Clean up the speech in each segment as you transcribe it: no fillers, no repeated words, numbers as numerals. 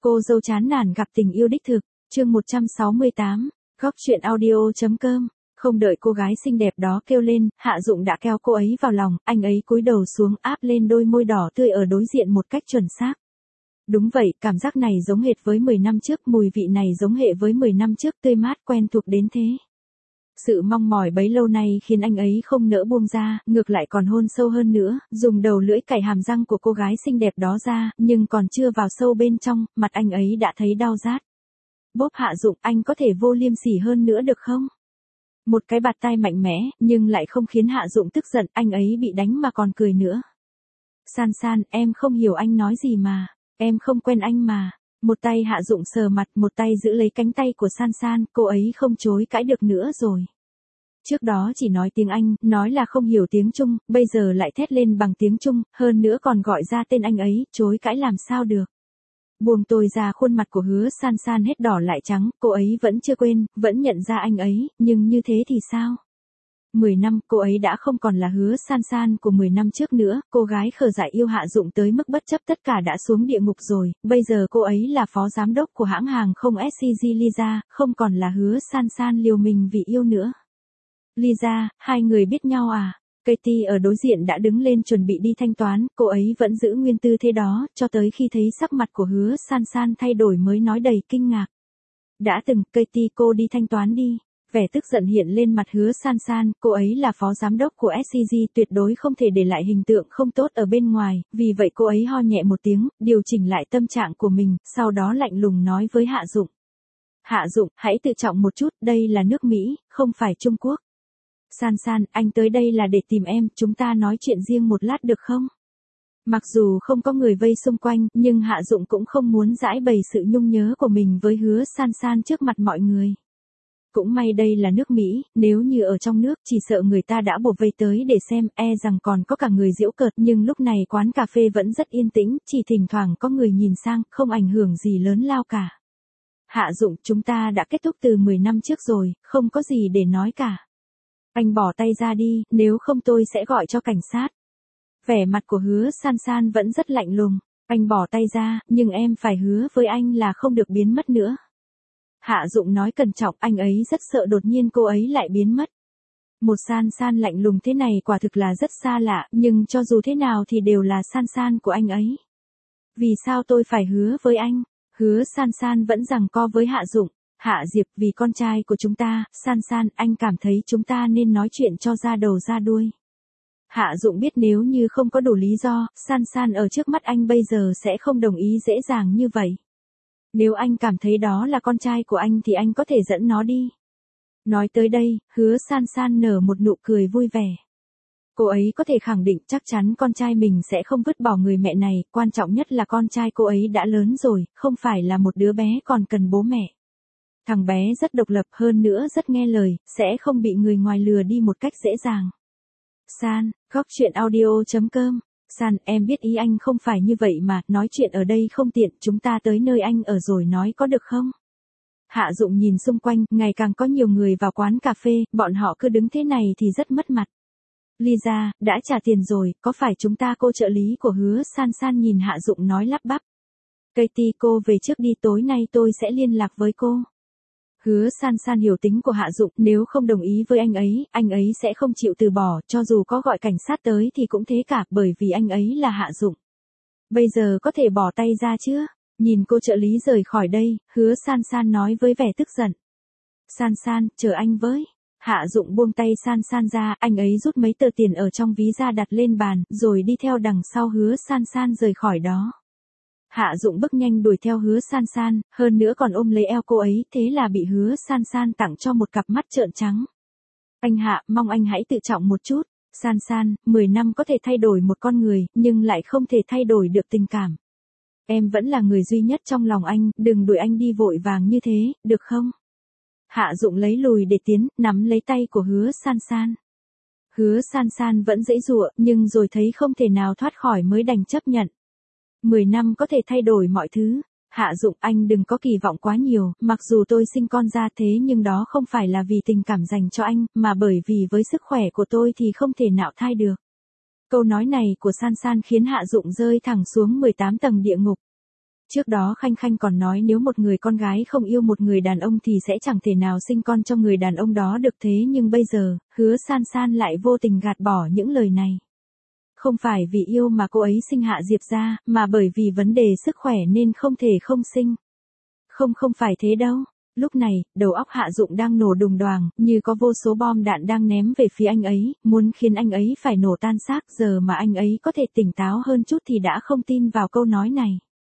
Cô dâu chán nản gặp tình yêu đích thực, chương 168, góc truyện audio.com. Không đợi cô gái xinh đẹp đó kêu lên, Hạ Dụng đã kéo cô ấy vào lòng, anh ấy cúi đầu xuống áp lên đôi môi đỏ tươi ở đối diện một cách chuẩn xác. Đúng vậy, cảm giác này giống hệt với 10 năm trước, mùi vị này giống hệ với 10 năm trước, tươi mát quen thuộc đến thế. Sự mong mỏi bấy lâu nay khiến anh ấy không nỡ buông ra, ngược lại còn hôn sâu hơn nữa, dùng đầu lưỡi cạy hàm răng của cô gái xinh đẹp đó ra, nhưng còn chưa vào sâu bên trong, mặt anh ấy đã thấy đau rát. Bốp Hạ Dụng, anh có thể vô liêm sỉ hơn nữa được không? Một cái bạt tai mạnh mẽ, nhưng lại không khiến Hạ Dụng tức giận, anh ấy bị đánh mà còn cười nữa. San San, em không hiểu anh nói gì mà, em không quen anh mà. Một tay Hạ Dụng sờ mặt, một tay giữ lấy cánh tay của San San, cô ấy không chối cãi được nữa rồi. Trước đó chỉ nói tiếng Anh, nói là không hiểu tiếng Trung, bây giờ lại thét lên bằng tiếng Trung, hơn nữa còn gọi ra tên anh ấy, chối cãi làm sao được. Buông tôi ra, khuôn mặt của Hứa San San hết đỏ lại trắng, cô ấy vẫn chưa quên, vẫn nhận ra anh ấy, nhưng như thế thì sao? 10 năm, cô ấy đã không còn là Hứa San San của 10 năm trước nữa, cô gái khờ dại yêu Hạ Dụng tới mức bất chấp tất cả đã xuống địa ngục rồi, bây giờ cô ấy là phó giám đốc của hãng hàng không SCG Lisa, không còn là Hứa San San liều mình vì yêu nữa. Lisa, hai người biết nhau à? Katie ở đối diện đã đứng lên chuẩn bị đi thanh toán, cô ấy vẫn giữ nguyên tư thế đó, cho tới khi thấy sắc mặt của Hứa San San thay đổi mới nói đầy kinh ngạc. Đã từng, Katie, cô đi thanh toán đi. Vẻ tức giận hiện lên mặt Hứa San San, cô ấy là phó giám đốc của SCG, tuyệt đối không thể để lại hình tượng không tốt ở bên ngoài, vì vậy cô ấy ho nhẹ một tiếng, điều chỉnh lại tâm trạng của mình, sau đó lạnh lùng nói với Hạ Dụng. Hạ Dụng, hãy tự trọng một chút, đây là nước Mỹ, không phải Trung Quốc. San San, anh tới đây là để tìm em, chúng ta nói chuyện riêng một lát được không? Mặc dù không có người vây xung quanh, nhưng Hạ Dụng cũng không muốn giãi bày sự nhung nhớ của mình với Hứa San San trước mặt mọi người. Cũng may đây là nước Mỹ, nếu như ở trong nước chỉ sợ người ta đã bổ vây tới để xem, rằng còn có cả người giễu cợt, nhưng lúc này quán cà phê vẫn rất yên tĩnh, chỉ thỉnh thoảng có người nhìn sang, không ảnh hưởng gì lớn lao cả. Hạ Dụng, chúng ta đã kết thúc từ 10 năm trước rồi, không có gì để nói cả. Anh bỏ tay ra đi, nếu không tôi sẽ gọi cho cảnh sát. Vẻ mặt của Hứa San San vẫn rất lạnh lùng. Anh bỏ tay ra, nhưng em phải hứa với anh là không được biến mất nữa. Hạ Dụng nói cẩn trọng, anh ấy rất sợ đột nhiên cô ấy lại biến mất. Một San San lạnh lùng thế này quả thực là rất xa lạ, nhưng cho dù thế nào thì đều là San San của anh ấy. Vì sao tôi phải hứa với anh? Hứa San San vẫn giằng co với Hạ Dụng. Hạ Diệp, vì con trai của chúng ta, San San, anh cảm thấy chúng ta nên nói chuyện cho ra đầu ra đuôi. Hạ Dụng biết nếu như không có đủ lý do, San San ở trước mắt anh bây giờ sẽ không đồng ý dễ dàng như vậy. Nếu anh cảm thấy đó là con trai của anh thì anh có thể dẫn nó đi. Nói tới đây, Hứa San San nở một nụ cười vui vẻ. Cô ấy có thể khẳng định chắc chắn con trai mình sẽ không vứt bỏ người mẹ này, quan trọng nhất là con trai cô ấy đã lớn rồi, không phải là một đứa bé còn cần bố mẹ. Thằng bé rất độc lập, hơn nữa rất nghe lời, sẽ không bị người ngoài lừa đi một cách dễ dàng. San, góc truyện audio.com. San, em biết ý anh không phải như vậy mà, nói chuyện ở đây không tiện, chúng ta tới nơi anh ở rồi nói có được không? Hạ Dụng nhìn xung quanh, ngày càng có nhiều người vào quán cà phê, bọn họ cứ đứng thế này thì rất mất mặt. Lisa, đã trả tiền rồi, có phải chúng ta cô trợ lý của Hứa San San nhìn Hạ Dụng nói lắp bắp. Katie, cô về trước đi, tối nay tôi sẽ liên lạc với cô. Hứa San San hiểu tính của Hạ Dụng, nếu không đồng ý với anh ấy sẽ không chịu từ bỏ, cho dù có gọi cảnh sát tới thì cũng thế cả, bởi vì anh ấy là Hạ Dụng. Bây giờ có thể bỏ tay ra chưa? Nhìn cô trợ lý rời khỏi đây, Hứa San San nói với vẻ tức giận. San San, chờ anh với. Hạ Dụng buông tay San San ra, anh ấy rút mấy tờ tiền ở trong ví ra đặt lên bàn, rồi đi theo đằng sau Hứa San San rời khỏi đó. Hạ Dụng bước nhanh đuổi theo Hứa San San, hơn nữa còn ôm lấy eo cô ấy, thế là bị Hứa San San tặng cho một cặp mắt trợn trắng. Anh Hạ, mong anh hãy tự trọng một chút. San San, 10 năm có thể thay đổi một con người, nhưng lại không thể thay đổi được tình cảm. Em vẫn là người duy nhất trong lòng anh, đừng đuổi anh đi vội vàng như thế, được không? Hạ Dụng lấy lùi để tiến, nắm lấy tay của Hứa San San. Hứa San San vẫn giãy giụa, nhưng rồi thấy không thể nào thoát khỏi mới đành chấp nhận. 10 năm có thể thay đổi mọi thứ. Hạ Dụng, anh đừng có kỳ vọng quá nhiều, mặc dù tôi sinh con ra thế nhưng đó không phải là vì tình cảm dành cho anh, mà bởi vì với sức khỏe của tôi thì không thể nào thai được. Câu nói này của San San khiến Hạ Dụng rơi thẳng xuống 18 tầng địa ngục. Trước đó Khanh Khanh còn nói nếu một người con gái không yêu một người đàn ông thì sẽ chẳng thể nào sinh con cho người đàn ông đó được, thế nhưng bây giờ, Hứa San San lại vô tình gạt bỏ những lời này. Không phải vì yêu mà cô ấy sinh Hạ Diệp ra, mà bởi vì vấn đề sức khỏe nên không thể không sinh. Không phải thế đâu. Lúc này, đầu óc Hạ Dụng đang nổ đùng đoàng, như có vô số bom đạn đang ném về phía anh ấy, muốn khiến anh ấy phải nổ tan xác. Giờ mà anh ấy có thể tỉnh táo hơn chút thì đã không tin vào câu nói này.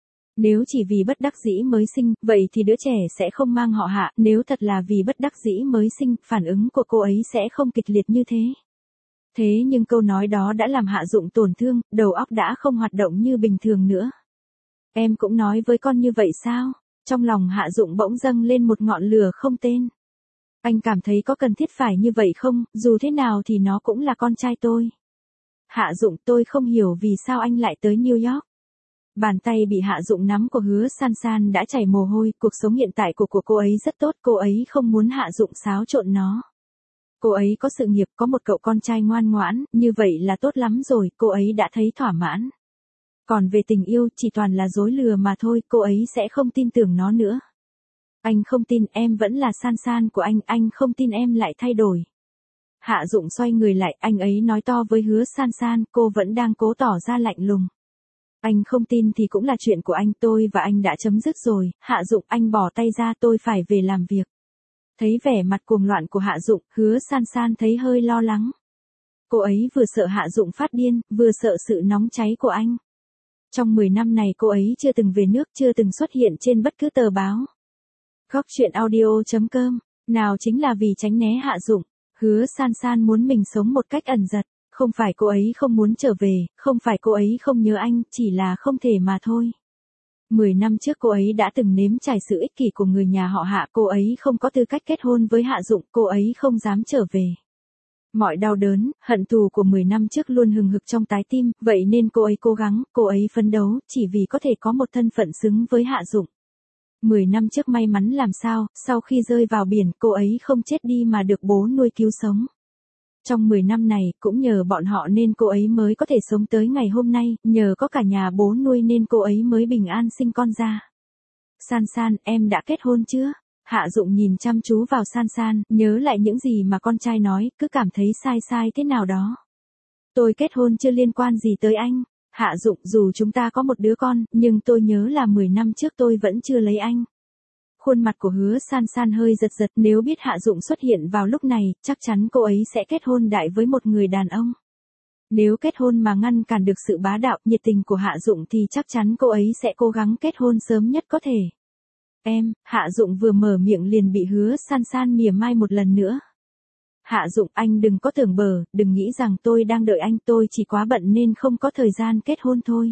Nếu chỉ vì bất đắc dĩ mới sinh, vậy thì đứa trẻ sẽ không mang họ Hạ. Nếu thật là vì bất đắc dĩ mới sinh, phản ứng của cô ấy sẽ không kịch liệt như thế. Thế nhưng câu nói đó đã làm Hạ Dụng tổn thương, đầu óc đã không hoạt động như bình thường nữa. Em cũng nói với con như vậy sao? Trong lòng Hạ Dụng bỗng dâng lên một ngọn lửa không tên. Anh cảm thấy có cần thiết phải như vậy không, dù thế nào thì nó cũng là con trai tôi. Hạ Dụng, tôi không hiểu vì sao anh lại tới New York. Bàn tay bị Hạ Dụng nắm của Hứa San San đã chảy mồ hôi, cuộc sống hiện tại của cô ấy rất tốt, cô ấy không muốn Hạ Dụng xáo trộn nó. Cô ấy có sự nghiệp, có một cậu con trai ngoan ngoãn, như vậy là tốt lắm rồi, cô ấy đã thấy thỏa mãn. Còn về tình yêu, chỉ toàn là dối lừa mà thôi, cô ấy sẽ không tin tưởng nó nữa. Anh không tin, em vẫn là San San của anh không tin em lại thay đổi. Hạ Dụng xoay người lại, anh ấy nói to với Hứa San San, cô vẫn đang cố tỏ ra lạnh lùng. Anh không tin thì cũng là chuyện của anh, tôi và anh đã chấm dứt rồi. Hạ Dụng, anh bỏ tay ra, tôi phải về làm việc. Thấy vẻ mặt cuồng loạn của Hạ Dụng, Hứa San San thấy hơi lo lắng. Cô ấy vừa sợ Hạ Dụng phát điên, vừa sợ sự nóng cháy của anh. Trong 10 năm này cô ấy chưa từng về nước, chưa từng xuất hiện trên bất cứ tờ báo. Góc truyện audio.com, nào chính là vì tránh né Hạ Dụng. Hứa San San muốn mình sống một cách ẩn dật. Không phải cô ấy không muốn trở về, không phải cô ấy không nhớ anh, chỉ là không thể mà thôi. 10 năm trước cô ấy đã từng nếm trải sự ích kỷ của người nhà họ Hạ, cô ấy không có tư cách kết hôn với Hạ Dụng, cô ấy không dám trở về. Mọi đau đớn, hận thù của 10 năm trước luôn hừng hực trong trái tim, vậy nên cô ấy cố gắng, cô ấy phấn đấu, chỉ vì có thể có một thân phận xứng với Hạ Dụng. 10 năm trước may mắn làm sao, sau khi rơi vào biển, cô ấy không chết đi mà được bố nuôi cứu sống. Trong 10 năm này, cũng nhờ bọn họ nên cô ấy mới có thể sống tới ngày hôm nay, nhờ có cả nhà bố nuôi nên cô ấy mới bình an sinh con ra. San San, em đã kết hôn chưa? Hạ Dụng nhìn chăm chú vào San San, nhớ lại những gì mà con trai nói, cứ cảm thấy sai thế nào đó. Tôi kết hôn chưa liên quan gì tới anh. Hạ Dụng, dù chúng ta có một đứa con, nhưng tôi nhớ là 10 năm trước tôi vẫn chưa lấy anh. Khuôn mặt của Hứa San San hơi giật giật, nếu biết Hạ Dụng xuất hiện vào lúc này, chắc chắn cô ấy sẽ kết hôn đại với một người đàn ông. Nếu kết hôn mà ngăn cản được sự bá đạo, nhiệt tình của Hạ Dụng thì chắc chắn cô ấy sẽ cố gắng kết hôn sớm nhất có thể. Em, Hạ Dụng vừa mở miệng liền bị Hứa San San mỉa mai một lần nữa. Hạ Dụng, anh đừng có tưởng bờ, đừng nghĩ rằng tôi đang đợi anh, tôi chỉ quá bận nên không có thời gian kết hôn thôi.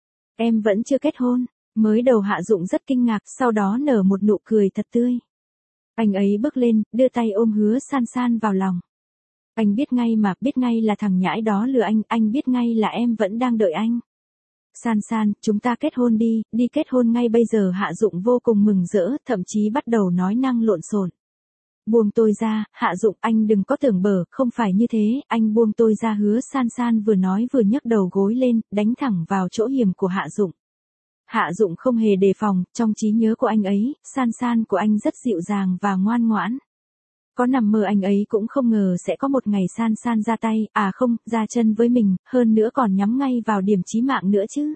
Em vẫn chưa kết hôn. Mới đầu Hạ Dụng rất kinh ngạc, sau đó nở một nụ cười thật tươi. Anh ấy bước lên, đưa tay ôm Hứa San San vào lòng. Anh biết ngay mà, biết ngay là thằng nhãi đó lừa anh biết ngay là em vẫn đang đợi anh. San San, chúng ta kết hôn đi kết hôn ngay bây giờ. Hạ Dụng vô cùng mừng rỡ, thậm chí bắt đầu nói năng lộn xộn. Buông tôi ra, Hạ Dụng, anh đừng có tưởng bở, không phải như thế, anh buông tôi ra. Hứa San San vừa nói vừa nhấc đầu gối lên, đánh thẳng vào chỗ hiểm của Hạ Dụng. Hạ Dụng không hề đề phòng, trong trí nhớ của anh ấy, San San của anh rất dịu dàng và ngoan ngoãn. Có nằm mơ anh ấy cũng không ngờ sẽ có một ngày San San ra tay, ra chân với mình, hơn nữa còn nhắm ngay vào điểm chí mạng nữa chứ.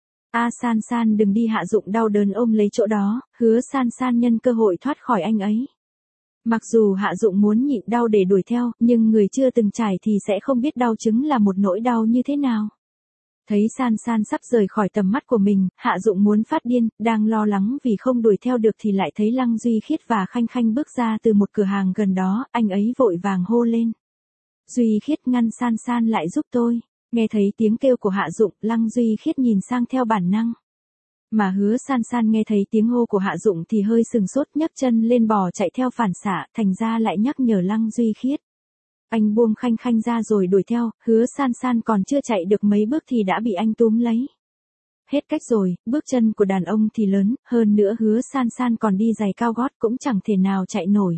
San San đừng đi. Hạ Dụng đau đớn ôm lấy chỗ đó, Hứa San San nhân cơ hội thoát khỏi anh ấy. Mặc dù Hạ Dụng muốn nhịn đau để đuổi theo, nhưng người chưa từng trải thì sẽ không biết đau chứng là một nỗi đau như thế nào. Thấy San San sắp rời khỏi tầm mắt của mình, Hạ Dụng muốn phát điên, đang lo lắng vì không đuổi theo được thì lại thấy Lăng Duy Khiết và Khanh Khanh bước ra từ một cửa hàng gần đó, anh ấy vội vàng hô lên. Duy Khiết, ngăn San San lại giúp tôi. Nghe thấy tiếng kêu của Hạ Dụng, Lăng Duy Khiết nhìn sang theo bản năng. Mà Hứa San San nghe thấy tiếng hô của Hạ Dụng thì hơi sừng sốt, nhấc chân lên bò chạy theo phản xạ, thành ra lại nhắc nhở Lăng Duy Khiết. Anh buông Khanh Khanh ra rồi đuổi theo, Hứa San San còn chưa chạy được mấy bước thì đã bị anh túm lấy. Hết cách rồi, bước chân của đàn ông thì lớn, hơn nữa Hứa San San còn đi giày cao gót cũng chẳng thể nào chạy nổi.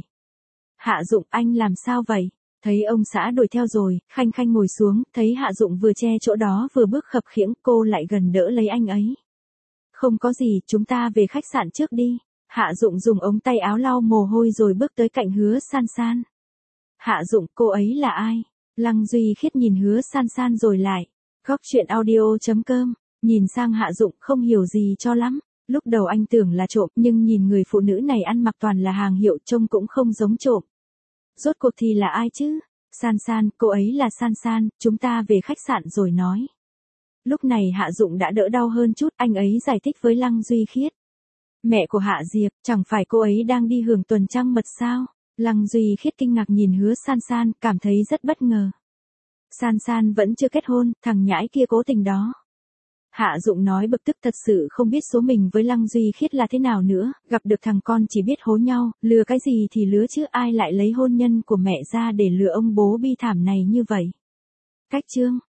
Hạ Dụng, anh làm sao vậy? Thấy ông xã đuổi theo rồi, Khanh Khanh ngồi xuống, thấy Hạ Dụng vừa che chỗ đó vừa bước khập khiễng, cô lại gần đỡ lấy anh ấy. Không có gì, chúng ta về khách sạn trước đi. Hạ Dụng dùng ống tay áo lau mồ hôi rồi bước tới cạnh Hứa San San. Hạ Dụng, cô ấy là ai? Lăng Duy Khiết nhìn Hứa San San rồi lại. Góc chuyện audio.com, nhìn sang Hạ Dụng không hiểu gì cho lắm. Lúc đầu anh tưởng là trộm nhưng nhìn người phụ nữ này ăn mặc toàn là hàng hiệu trông cũng không giống trộm. Rốt cuộc thì là ai chứ? San San, cô ấy là San San, chúng ta về khách sạn rồi nói. Lúc này Hạ Dụng đã đỡ đau hơn chút, anh ấy giải thích với Lăng Duy Khiết. Mẹ của Hạ Diệp, chẳng phải cô ấy đang đi hưởng tuần trăng mật sao? Lăng Duy Khiết kinh ngạc nhìn Hứa San San, cảm thấy rất bất ngờ. San San vẫn chưa kết hôn, thằng nhãi kia cố tình đó. Hạ Dụng nói bực tức thật sự không biết số mình với Lăng Duy Khiết là thế nào nữa, gặp được thằng con chỉ biết hố nhau, lừa cái gì thì lứa chứ ai lại lấy hôn nhân của mẹ ra để lừa ông bố bi thảm này như vậy. Cách chương